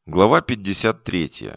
Глава 53.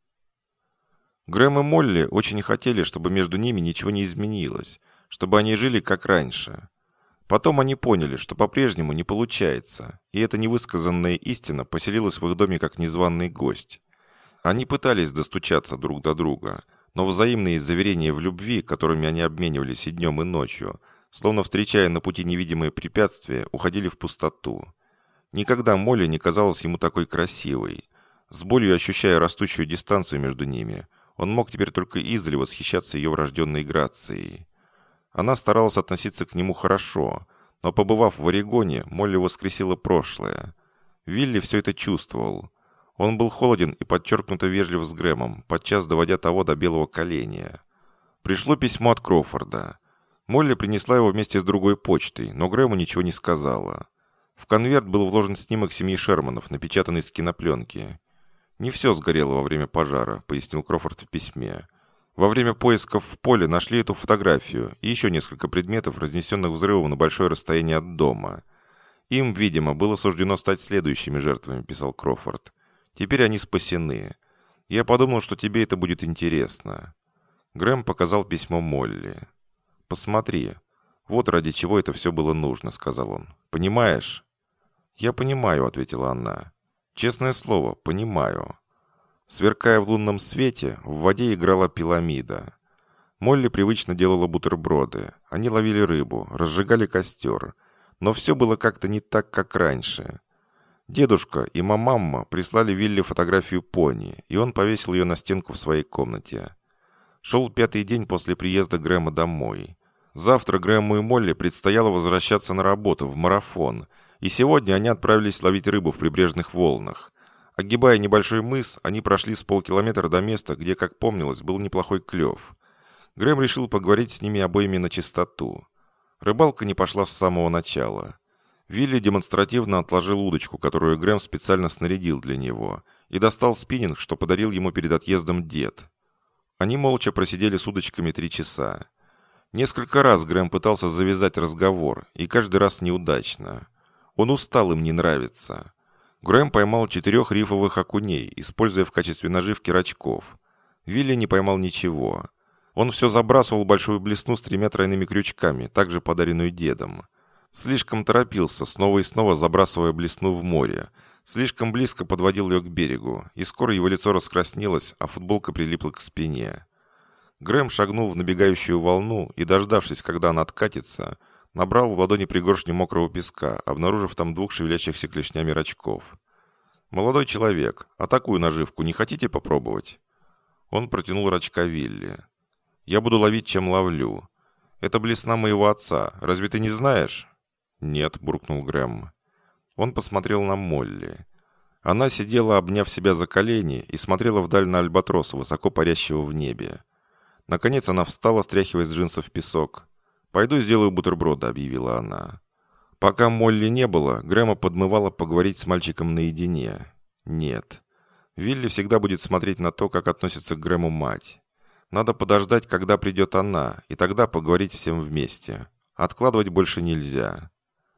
Грэм и Молли очень хотели, чтобы между ними ничего не изменилось, чтобы они жили как раньше. Потом они поняли, что по-прежнему не получается, и эта невысказанная истина поселилась в их доме как незваный гость. Они пытались достучаться друг до друга, но взаимные заверения в любви, которыми они обменивались и днем, и ночью, словно встречая на пути невидимые препятствия, уходили в пустоту. Никогда Молли не казалась ему такой красивой. С болью ощущая растущую дистанцию между ними, он мог теперь только издали восхищаться ее врожденной грацией. Она старалась относиться к нему хорошо, но, побывав в Орегоне, Молли воскресила прошлое. Вилли все это чувствовал. Он был холоден и подчеркнуто вежлив с Грэмом, подчас доводя того до белого коленя. Пришло письмо от Кроуфорда. Молли принесла его вместе с другой почтой, но Грэму ничего не сказала. В конверт был вложен снимок семьи Шерманов, напечатанный с кинопленки. «Не все сгорело во время пожара», — пояснил Кроуфорд в письме. «Во время поисков в поле нашли эту фотографию и еще несколько предметов, разнесенных взрывом на большое расстояние от дома. Им, видимо, было суждено стать следующими жертвами», — писал Кроуфорд. «Теперь они спасены. Я подумал, что тебе это будет интересно». Грэм показал письмо Молли. «Посмотри. Вот ради чего это все было нужно», — сказал он. «Понимаешь?» «Я понимаю», — ответила она. «Честное слово, понимаю». Сверкая в лунном свете, в воде играла пиламида. Молли привычно делала бутерброды. Они ловили рыбу, разжигали костер. Но все было как-то не так, как раньше. Дедушка и мамамма прислали Вилли фотографию пони, и он повесил ее на стенку в своей комнате. Шел 5-й день после приезда Грэма домой. Завтра Грэму и Молли предстояло возвращаться на работу, в марафон, и сегодня они отправились ловить рыбу в прибрежных волнах. Огибая небольшой мыс, они прошли с полкилометра до места, где, как помнилось, был неплохой клев. Грэм решил поговорить с ними обоими на чистоту. Рыбалка не пошла с самого начала. Вилли демонстративно отложил удочку, которую Грэм специально снарядил для него, и достал спиннинг, что подарил ему перед отъездом дед. Они молча просидели с удочками 3 часа. Несколько раз Грэм пытался завязать разговор, и каждый раз неудачно. Он устал им не нравиться. Грэм поймал 4 рифовых окуней, используя в качестве наживки рачков. Вилли не поймал ничего. Он все забрасывал большую блесну с 3 тройными крючками, также подаренную дедом. Слишком торопился, снова и снова забрасывая блесну в море. Слишком близко подводил ее к берегу, и скоро его лицо раскраснелось, а футболка прилипла к спине. Грэм шагнул в набегающую волну и, дождавшись, когда она откатится, набрал в ладони пригоршню мокрого песка, обнаружив там 2 шевелящихся клешнями рачков. «Молодой человек, а такую наживку не хотите попробовать?» Он протянул рачка Вилли. «Я буду ловить, чем ловлю. Это блесна моего отца. Разве ты не знаешь?» «Нет», — буркнул Грэм. Он посмотрел на Молли. Она сидела, обняв себя за колени, и смотрела вдаль на альбатроса, высоко парящего в небе. Наконец она встала, стряхивая с джинсов песок. «Пойду сделаю бутерброды», — объявила она. Пока Молли не было, Грэма подмывало поговорить с мальчиком наедине. Нет. Вилли всегда будет смотреть на то, как относится к Грэму мать. Надо подождать, когда придет она, и тогда поговорить всем вместе. Откладывать больше нельзя.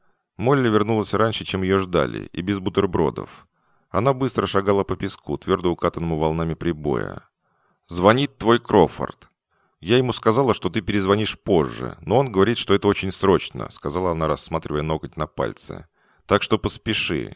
Молли вернулась раньше, чем ее ждали, и без бутербродов. Она быстро шагала по песку, твердо укатанному волнами прибоя. «Звонит твой Кроуфорд. Я ему сказала, что ты перезвонишь позже, но он говорит, что это очень срочно», сказала она, рассматривая ноготь на пальце. «Так что поспеши».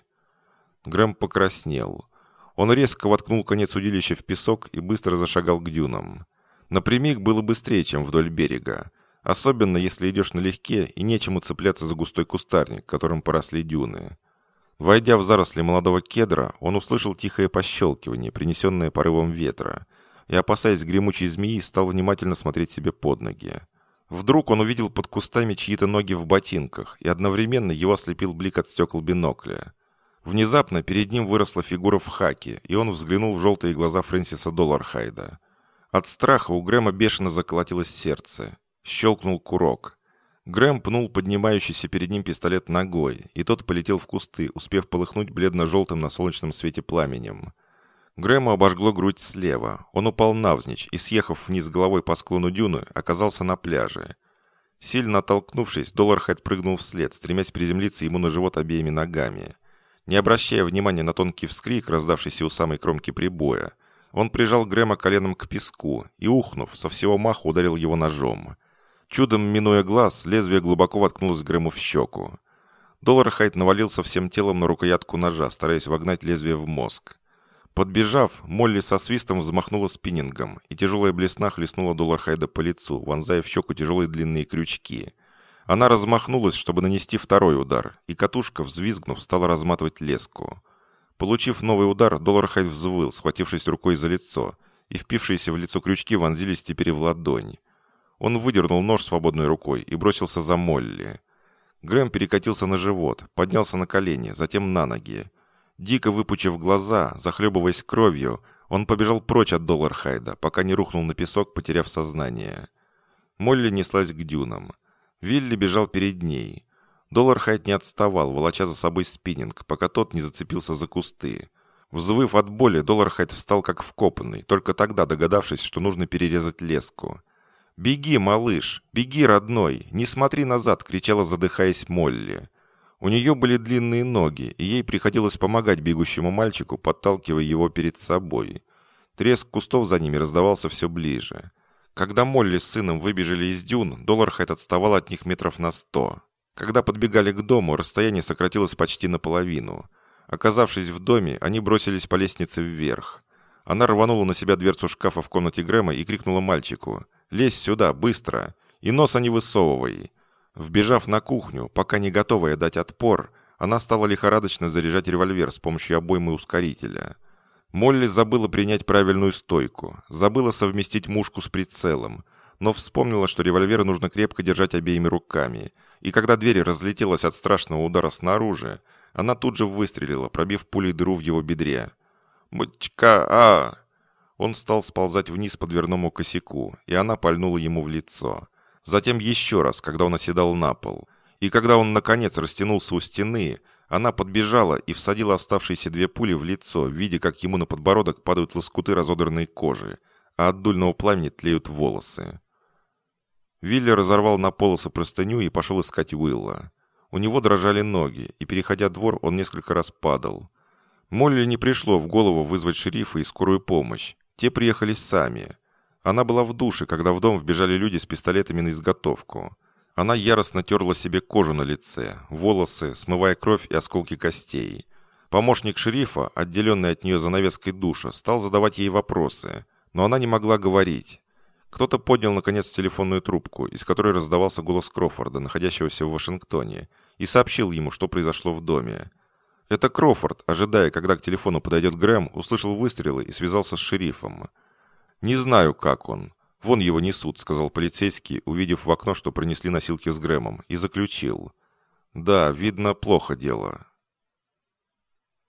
Грэм покраснел. Он резко воткнул конец удилища в песок и быстро зашагал к дюнам. Напрямик было быстрее, чем вдоль берега. Особенно, если идешь налегке и нечему цепляться за густой кустарник, которым поросли дюны. Войдя в заросли молодого кедра, он услышал тихое пощелкивание, принесенное порывом ветра, и, опасаясь гремучей змеи, стал внимательно смотреть себе под ноги. Вдруг он увидел под кустами чьи-то ноги в ботинках, и одновременно его ослепил блик от стекол бинокля. Внезапно перед ним выросла фигура в хаке, и он взглянул в желтые глаза Фрэнсиса Доллархайда. От страха у Грэма бешено заколотилось сердце. Щелкнул курок. Грэм пнул поднимающийся перед ним пистолет ногой, и тот полетел в кусты, успев полыхнуть бледно-желтым на солнечном свете пламенем. Грэму обожгло грудь слева. Он упал навзничь и, съехав вниз головой по склону дюны, оказался на пляже. Сильно оттолкнувшись, Доллархайд прыгнул вслед, стремясь приземлиться ему на живот обеими ногами. Не обращая внимания на тонкий вскрик, раздавшийся у самой кромки прибоя, он прижал Грэма коленом к песку и, ухнув, со всего маху ударил его ножом. Чудом минуя глаз, лезвие глубоко воткнулось Грэму в щеку. Доллархайд навалился всем телом на рукоятку ножа, стараясь вогнать лезвие в мозг. Подбежав, Молли со свистом взмахнула спиннингом, и тяжелая блесна хлестнула Доллархайда по лицу, вонзая в щеку тяжелые длинные крючки. Она размахнулась, чтобы нанести второй удар, и катушка, взвизгнув, стала разматывать леску. Получив новый удар, Доллархайд взвыл, схватившись рукой за лицо, и впившиеся в лицо крючки вонзились теперь в ладонь. Он выдернул нож свободной рукой и бросился за Молли. Грэм перекатился на живот, поднялся на колени, затем на ноги. Дико выпучив глаза, захлебываясь кровью, он побежал прочь от Доллархайда, пока не рухнул на песок, потеряв сознание. Молли неслась к дюнам. Вилли бежал перед ней. Доллархайд не отставал, волоча за собой спиннинг, пока тот не зацепился за кусты. Взвыв от боли, Доллархайд встал как вкопанный, только тогда догадавшись, что нужно перерезать леску. «Беги, малыш! Беги, родной! Не смотри назад!» — кричала, задыхаясь, Молли. У нее были длинные ноги, и ей приходилось помогать бегущему мальчику, подталкивая его перед собой. Треск кустов за ними раздавался все ближе. Когда Молли с сыном выбежали из дюн, Доллархайд отставал от них метров на 100. Когда подбегали к дому, расстояние сократилось почти наполовину. Оказавшись в доме, они бросились по лестнице вверх. Она рванула на себя дверцу шкафа в комнате Грэма и крикнула мальчику: «Лезь сюда, быстро! И носа не высовывай!» Вбежав на кухню, пока не готовая дать отпор, она стала лихорадочно заряжать револьвер с помощью обоймы ускорителя. Молли забыла принять правильную стойку, забыла совместить мушку с прицелом, но вспомнила, что револьвер нужно крепко держать обеими руками, и когда дверь разлетелась от страшного удара снаружи, она тут же выстрелила, пробив пулей дыру в его бедре. «Мучка-а!» Он стал сползать вниз по дверному косяку, и она пальнула ему в лицо. Затем еще раз, когда он оседал на пол. И когда он, наконец, растянулся у стены, она подбежала и всадила оставшиеся 2 пули в лицо, видя, как ему на подбородок падают лоскуты разодранной кожи, а от дульного пламени тлеют волосы. Вилли разорвал на полосы простыню и пошел искать Уилла. У него дрожали ноги, и, переходя двор, он несколько раз падал. Молли не пришло в голову вызвать шерифа и скорую помощь. Те приехали сами. Она была в душе, когда в дом вбежали люди с пистолетами на изготовку. Она яростно терла себе кожу на лице, волосы, смывая кровь и осколки костей. Помощник шерифа, отделенный от нее занавеской душа, стал задавать ей вопросы, но она не могла говорить. Кто-то поднял, наконец, телефонную трубку, из которой раздавался голос Кроуфорда, находящегося в Вашингтоне, и сообщил ему, что произошло в доме. Это Кроуфорд, ожидая, когда к телефону подойдет Грэм, услышал выстрелы и связался с шерифом. «Не знаю, как он. Вон его несут», — сказал полицейский, увидев в окно, что принесли носилки с Грэмом, и заключил. «Да, видно, плохо дело».